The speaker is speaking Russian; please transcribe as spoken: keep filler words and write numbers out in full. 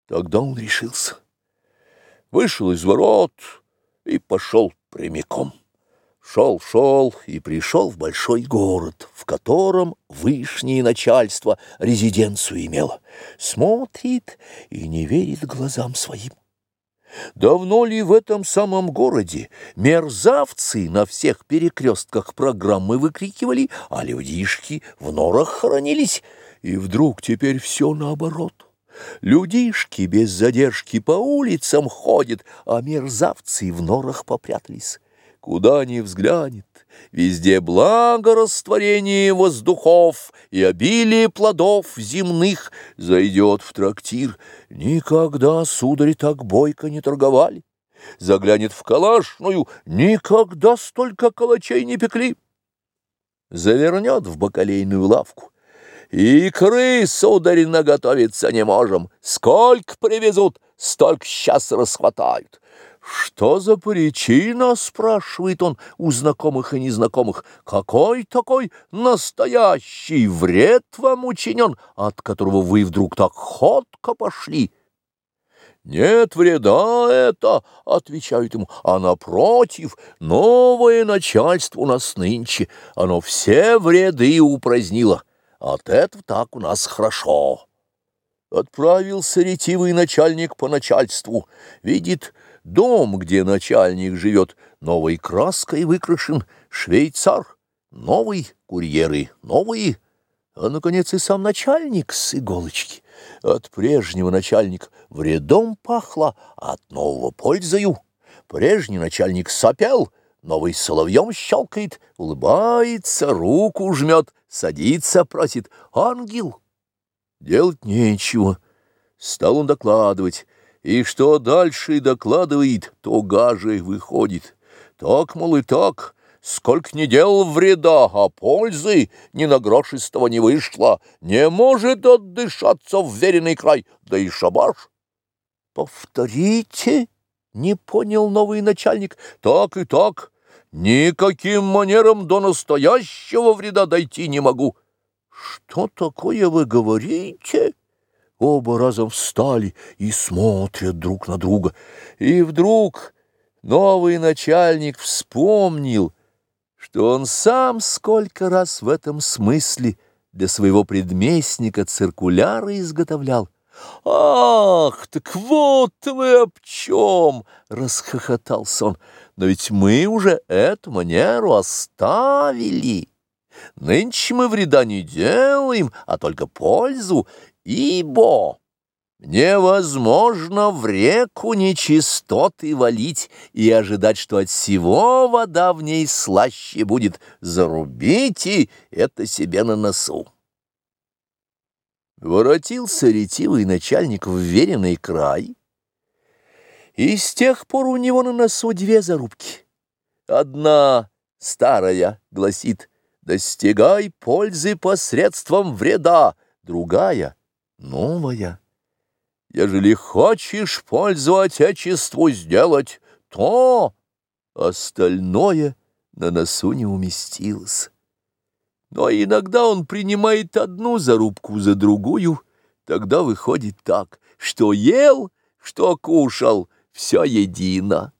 Тогда он решился. Вышел из ворот и пошел прямиком. Шел, шел и пришел в большой город, в котором вышнее начальство резиденцию имело. Смотрит и не верит глазам своим. Давно ли в этом самом городе мерзавцы на всех перекрестках программы выкрикивали, а людишки в норах хоронились? И вдруг теперь все наоборот. Людишки без задержки по улицам ходят, а мерзавцы в норах попрятались. Куда ни взглянет, везде благорастворение воздухов и обилие плодов земных. Зайдет в трактир, никогда, сударь, так бойко не торговали. Заглянет в калашную, никогда столько калачей не пекли. Завернет в бакалейную лавку. Икры, сударь, наготовиться не можем. Сколько привезут, столько сейчас расхватают. «Что за причина?» — спрашивает он у знакомых и незнакомых. «Какой такой настоящий вред вам учинен, от которого вы вдруг так ходко пошли?» «Нет вреда это», — отвечают ему, — «а напротив, новое начальство у нас нынче, оно все вреды упразднило. От этого так у нас хорошо». Отправился ретивый начальник по начальству, видит, дом, где начальник живет, новой краской выкрашен, швейцар, новый, курьеры новые, а, наконец, и сам начальник с иголочки. От прежнего начальника вредом пахло, а от нового пользою. Прежний начальник сопел, новый соловьем щелкает, улыбается, руку жмет, садится, просит: «Ангел». Делать нечего. Стал он докладывать. И что дальше докладывает, то гаже выходит. Так, мол, и так, сколько не делал вреда, а пользы ни на грош из того не вышло. Не может отдышаться в веренный край, да и шабаш. Повторите, не понял новый начальник. Так и так, никаким манером до настоящего вреда дойти не могу. Что такое вы говорите? Оба разом встали и смотрят друг на друга. И вдруг новый начальник вспомнил, что он сам сколько раз в этом смысле для своего предместника циркуляры изготовлял. «Ах, так вот вы об чем!» — расхохотался он. «Но ведь мы уже эту манеру оставили. Нынче мы вреда не делаем, а только пользу, ибо невозможно в реку нечистоты валить и ожидать, что от всего вода в ней слаще будет. Зарубите это себе на носу». Воротился ретивый начальник в веренный край, и с тех пор у него на носу две зарубки. Одна старая гласит: «Достигай пользы посредством вреда», другая, новая: «Ежели хочешь пользу Отечеству сделать, то...» Остальное на носу не уместилось. Но иногда он принимает одну зарубку за другую, тогда выходит так, что ел, что кушал, все едино.